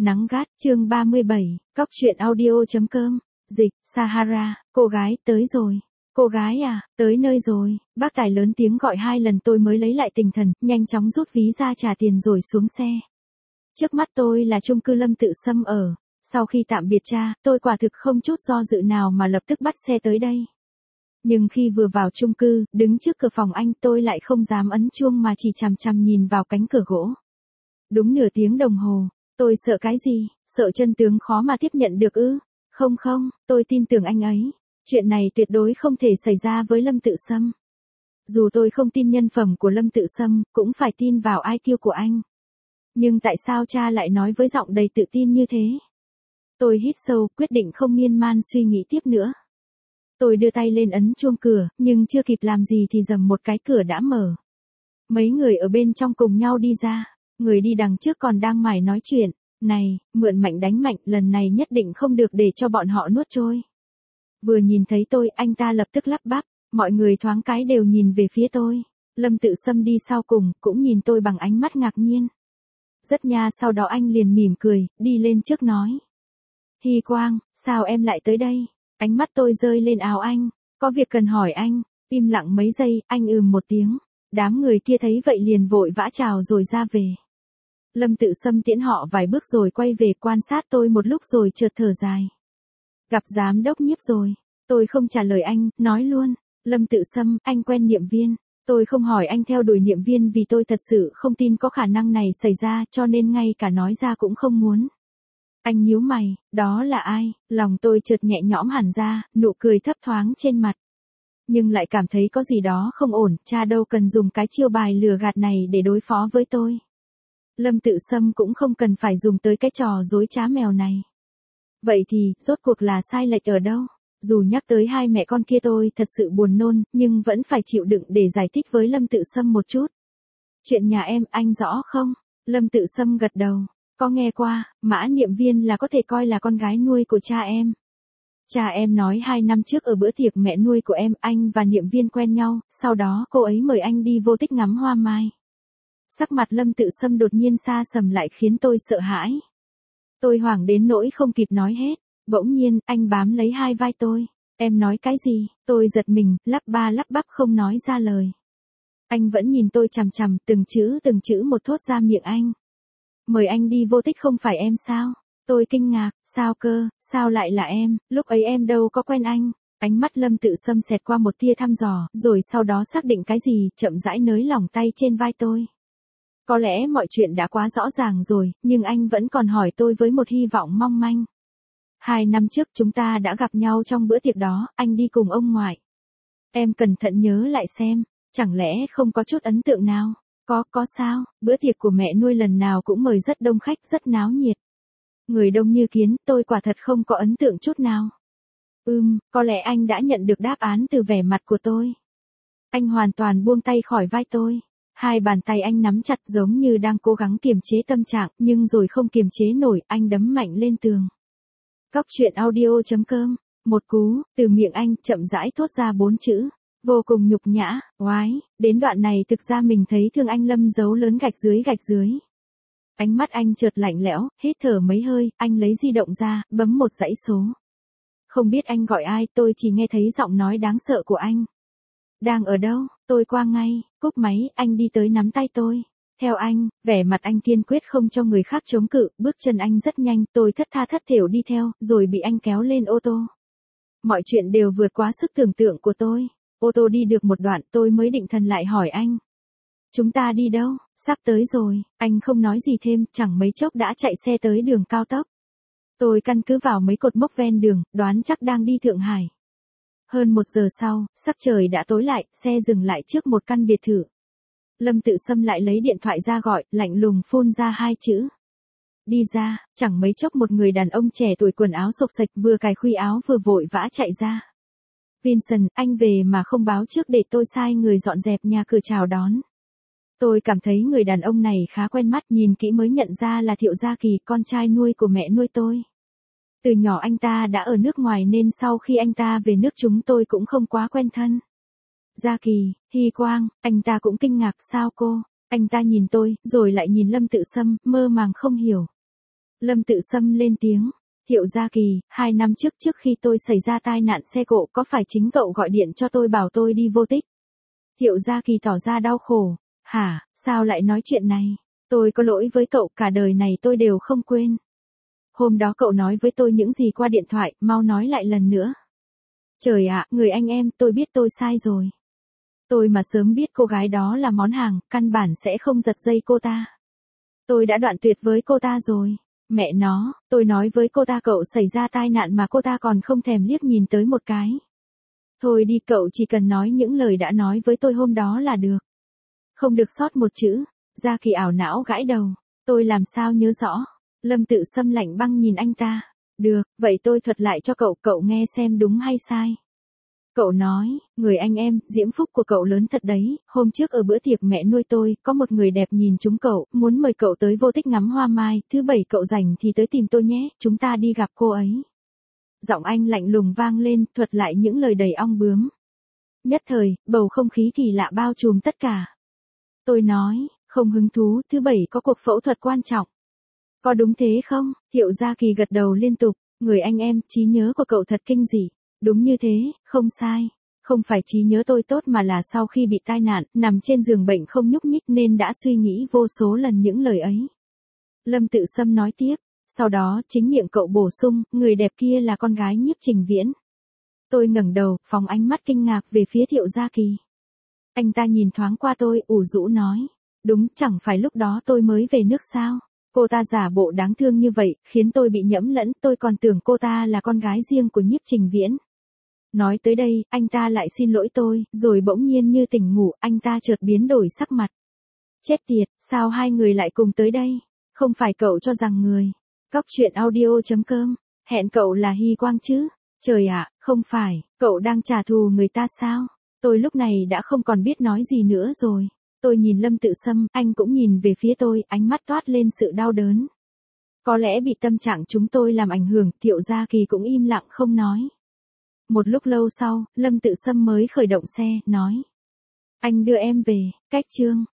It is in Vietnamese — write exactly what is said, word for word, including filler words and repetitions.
Nắng gắt, chương ba mươi bảy, cóc truyện audio.com, dịch, Sahara, cô gái, tới rồi. Cô gái à, tới nơi rồi, bác tài lớn tiếng gọi hai lần tôi mới lấy lại tinh thần, nhanh chóng rút ví ra trả tiền rồi xuống xe. Trước mắt tôi là chung cư Lâm Tự Sâm ở. Sau khi tạm biệt cha, tôi quả thực không chút do dự nào mà lập tức bắt xe tới đây. Nhưng khi vừa vào chung cư, đứng trước cửa phòng anh tôi lại không dám ấn chuông mà chỉ chằm chằm nhìn vào cánh cửa gỗ. Đúng nửa tiếng đồng hồ, tôi sợ cái gì, sợ chân tướng khó mà tiếp nhận được ư? Không không, tôi tin tưởng anh ấy. Chuyện này tuyệt đối không thể xảy ra với Lâm Tự Sâm. Dù tôi không tin nhân phẩm của Lâm Tự Sâm, cũng phải tin vào i kiu của anh. Nhưng tại sao cha lại nói với giọng đầy tự tin như thế? Tôi hít sâu, quyết định không miên man suy nghĩ tiếp nữa. Tôi đưa tay lên ấn chuông cửa, nhưng chưa kịp làm gì thì dầm một cái cửa đã mở. Mấy người ở bên trong cùng nhau đi ra, người đi đằng trước còn đang mải nói chuyện. Này, mượn mạnh đánh mạnh, lần này nhất định không được để cho bọn họ nuốt trôi. Vừa nhìn thấy tôi, anh ta lập tức lắp bắp, mọi người thoáng cái đều nhìn về phía tôi. Lâm Tự Sâm đi sau cùng, cũng nhìn tôi bằng ánh mắt ngạc nhiên. Rất nha, sau đó anh liền mỉm cười, đi lên trước nói. Hy Quang, sao em lại tới đây? Ánh mắt tôi rơi lên áo anh, có việc cần hỏi anh. Im lặng mấy giây, anh ừm một tiếng. Đám người kia thấy vậy liền vội vã chào rồi ra về. Lâm Tự Sâm tiễn họ vài bước rồi quay về quan sát tôi một lúc rồi chợt thở dài. Gặp giám đốc Nhiếp rồi. Tôi không trả lời anh, nói luôn. Lâm Tự Sâm, anh quen Niệm Viên. Tôi không hỏi anh theo đuổi Niệm Viên vì tôi thật sự không tin có khả năng này xảy ra, cho nên ngay cả nói ra cũng không muốn. Anh nhíu mày, đó là ai? Lòng tôi chợt nhẹ nhõm hẳn ra, nụ cười thấp thoáng trên mặt. Nhưng lại cảm thấy có gì đó không ổn, cha đâu cần dùng cái chiêu bài lừa gạt này để đối phó với tôi. Lâm Tự Sâm cũng không cần phải dùng tới cái trò dối trá mèo này. Vậy thì, rốt cuộc là sai lệch ở đâu? Dù nhắc tới hai mẹ con kia tôi thật sự buồn nôn, nhưng vẫn phải chịu đựng để giải thích với Lâm Tự Sâm một chút. Chuyện nhà em, anh rõ không? Lâm Tự Sâm gật đầu. Có nghe qua, Mã Niệm Viên là có thể coi là con gái nuôi của cha em. Cha em nói hai năm trước ở bữa tiệc mẹ nuôi của em, anh và Niệm Viên quen nhau, sau đó cô ấy mời anh đi vô tích ngắm hoa mai. Sắc mặt Lâm Tự Sâm đột nhiên xa sầm lại khiến tôi sợ hãi. Tôi hoảng đến nỗi không kịp nói hết. Bỗng nhiên, anh bám lấy hai vai tôi. Em nói cái gì? Tôi giật mình, lắp ba lắp bắp không nói ra lời. Anh vẫn nhìn tôi chằm chằm, từng chữ từng chữ một thốt ra miệng anh. Mời anh đi vô tích không phải em sao? Tôi kinh ngạc, sao cơ, sao lại là em, lúc ấy em đâu có quen anh. Ánh mắt Lâm Tự Sâm xẹt qua một tia thăm dò, rồi sau đó xác định cái gì, chậm rãi nới lỏng tay trên vai tôi. Có lẽ mọi chuyện đã quá rõ ràng rồi, nhưng anh vẫn còn hỏi tôi với một hy vọng mong manh. Hai năm trước chúng ta đã gặp nhau trong bữa tiệc đó, anh đi cùng ông ngoại. Em cẩn thận nhớ lại xem, chẳng lẽ không có chút ấn tượng nào? Có, có sao, bữa tiệc của mẹ nuôi lần nào cũng mời rất đông khách, rất náo nhiệt. Người đông như kiến, tôi quả thật không có ấn tượng chút nào. Ừm, có lẽ anh đã nhận được đáp án từ vẻ mặt của tôi. Anh hoàn toàn buông tay khỏi vai tôi. Hai bàn tay anh nắm chặt giống như đang cố gắng kiềm chế tâm trạng, nhưng rồi không kiềm chế nổi, anh đấm mạnh lên tường. Cóc truyện audio.com, một cú, từ miệng anh chậm rãi thốt ra bốn chữ. Vô cùng nhục nhã, oái, đến đoạn này thực ra mình thấy thương anh Lâm dấu lớn gạch dưới gạch dưới. Ánh mắt anh chợt lạnh lẽo, hít thở mấy hơi, anh lấy di động ra, bấm một dãy số. Không biết anh gọi ai, tôi chỉ nghe thấy giọng nói đáng sợ của anh. Đang ở đâu, tôi qua ngay, cúp máy, anh đi tới nắm tay tôi. Theo anh, vẻ mặt anh kiên quyết không cho người khác chống cự, bước chân anh rất nhanh, tôi thất tha thất thểu đi theo, rồi bị anh kéo lên ô tô. Mọi chuyện đều vượt quá sức tưởng tượng của tôi. Ô tô đi được một đoạn tôi mới định thần lại hỏi anh. Chúng ta đi đâu? Sắp tới rồi, anh không nói gì thêm, chẳng mấy chốc đã chạy xe tới đường cao tốc. Tôi căn cứ vào mấy cột mốc ven đường, đoán chắc đang đi Thượng Hải. Hơn một giờ sau, sắc trời đã tối lại, xe dừng lại trước một căn biệt thự. Lâm Tự Sâm lại lấy điện thoại ra gọi, lạnh lùng phun ra hai chữ. Đi ra, chẳng mấy chốc một người đàn ông trẻ tuổi quần áo xộc xệch vừa cài khuy áo vừa vội vã chạy ra. Vincent, anh về mà không báo trước để tôi sai người dọn dẹp nhà cửa chào đón. Tôi cảm thấy người đàn ông này khá quen mắt, nhìn kỹ mới nhận ra là Thiệu Gia Kỳ, con trai nuôi của mẹ nuôi tôi. Từ nhỏ anh ta đã ở nước ngoài nên sau khi anh ta về nước chúng tôi cũng không quá quen thân. Gia Kỳ, Hy Quang, anh ta cũng kinh ngạc, sao cô? Anh ta nhìn tôi, rồi lại nhìn Lâm Tự Sâm, mơ màng không hiểu. Lâm Tự Sâm lên tiếng. Thiệu Gia Kỳ, hai năm trước trước khi tôi xảy ra tai nạn xe cộ có phải chính cậu gọi điện cho tôi bảo tôi đi vô tích? Thiệu Gia Kỳ tỏ ra đau khổ. Hả, sao lại nói chuyện này? Tôi có lỗi với cậu, cả đời này tôi đều không quên. Hôm đó cậu nói với tôi những gì qua điện thoại, mau nói lại lần nữa. Trời ạ, người anh em, tôi biết tôi sai rồi. Tôi mà sớm biết cô gái đó là món hàng, căn bản sẽ không giật dây cô ta. Tôi đã đoạn tuyệt với cô ta rồi. Mẹ nó, tôi nói với cô ta cậu xảy ra tai nạn mà cô ta còn không thèm liếc nhìn tới một cái. Thôi đi, cậu chỉ cần nói những lời đã nói với tôi hôm đó là được. Không được sót một chữ. Gia Kỳ ảo não gãi đầu. Tôi làm sao nhớ rõ. Lâm Tự Sâm lạnh băng nhìn anh ta. Được, vậy tôi thuật lại cho cậu, cậu nghe xem đúng hay sai. Cậu nói, người anh em, diễm phúc của cậu lớn thật đấy, hôm trước ở bữa tiệc mẹ nuôi tôi, có một người đẹp nhìn chúng cậu, muốn mời cậu tới vô tích ngắm hoa mai, thứ bảy cậu rảnh thì tới tìm tôi nhé, chúng ta đi gặp cô ấy. Giọng anh lạnh lùng vang lên, thuật lại những lời đầy ong bướm. Nhất thời, bầu không khí kỳ lạ bao trùm tất cả. Tôi nói, không hứng thú, thứ bảy có cuộc phẫu thuật quan trọng. Có đúng thế không? Thiệu Gia Kỳ gật đầu liên tục, người anh em, trí nhớ của cậu thật kinh dị. Đúng như thế, không sai. Không phải trí nhớ tôi tốt mà là sau khi bị tai nạn, nằm trên giường bệnh không nhúc nhích nên đã suy nghĩ vô số lần những lời ấy. Lâm Tự Sâm nói tiếp, sau đó chính miệng cậu bổ sung, người đẹp kia là con gái Nhiếp Trình Viễn. Tôi ngẩng đầu, phóng ánh mắt kinh ngạc về phía Thiệu Gia Kỳ. Anh ta nhìn thoáng qua tôi, ủ rũ nói, đúng, chẳng phải lúc đó tôi mới về nước sao? Cô ta giả bộ đáng thương như vậy, khiến tôi bị nhẫm lẫn, tôi còn tưởng cô ta là con gái riêng của Nhiếp Trình Viễn. Nói tới đây, anh ta lại xin lỗi tôi, rồi bỗng nhiên như tỉnh ngủ, anh ta chợt biến đổi sắc mặt. Chết tiệt, sao hai người lại cùng tới đây? Không phải cậu cho rằng người. Cóc truyện audio chấm com, hẹn cậu là Hy Quang chứ? Trời ạ, không phải, cậu đang trả thù người ta sao? Tôi lúc này đã không còn biết nói gì nữa rồi. Tôi nhìn Lâm Tự Sâm, anh cũng nhìn về phía tôi, ánh mắt toát lên sự đau đớn. Có lẽ bị tâm trạng chúng tôi làm ảnh hưởng, Thiệu Gia Kỳ cũng im lặng không nói. Một lúc lâu sau, Lâm Tự Sâm mới khởi động xe, nói. Anh đưa em về, cách chương.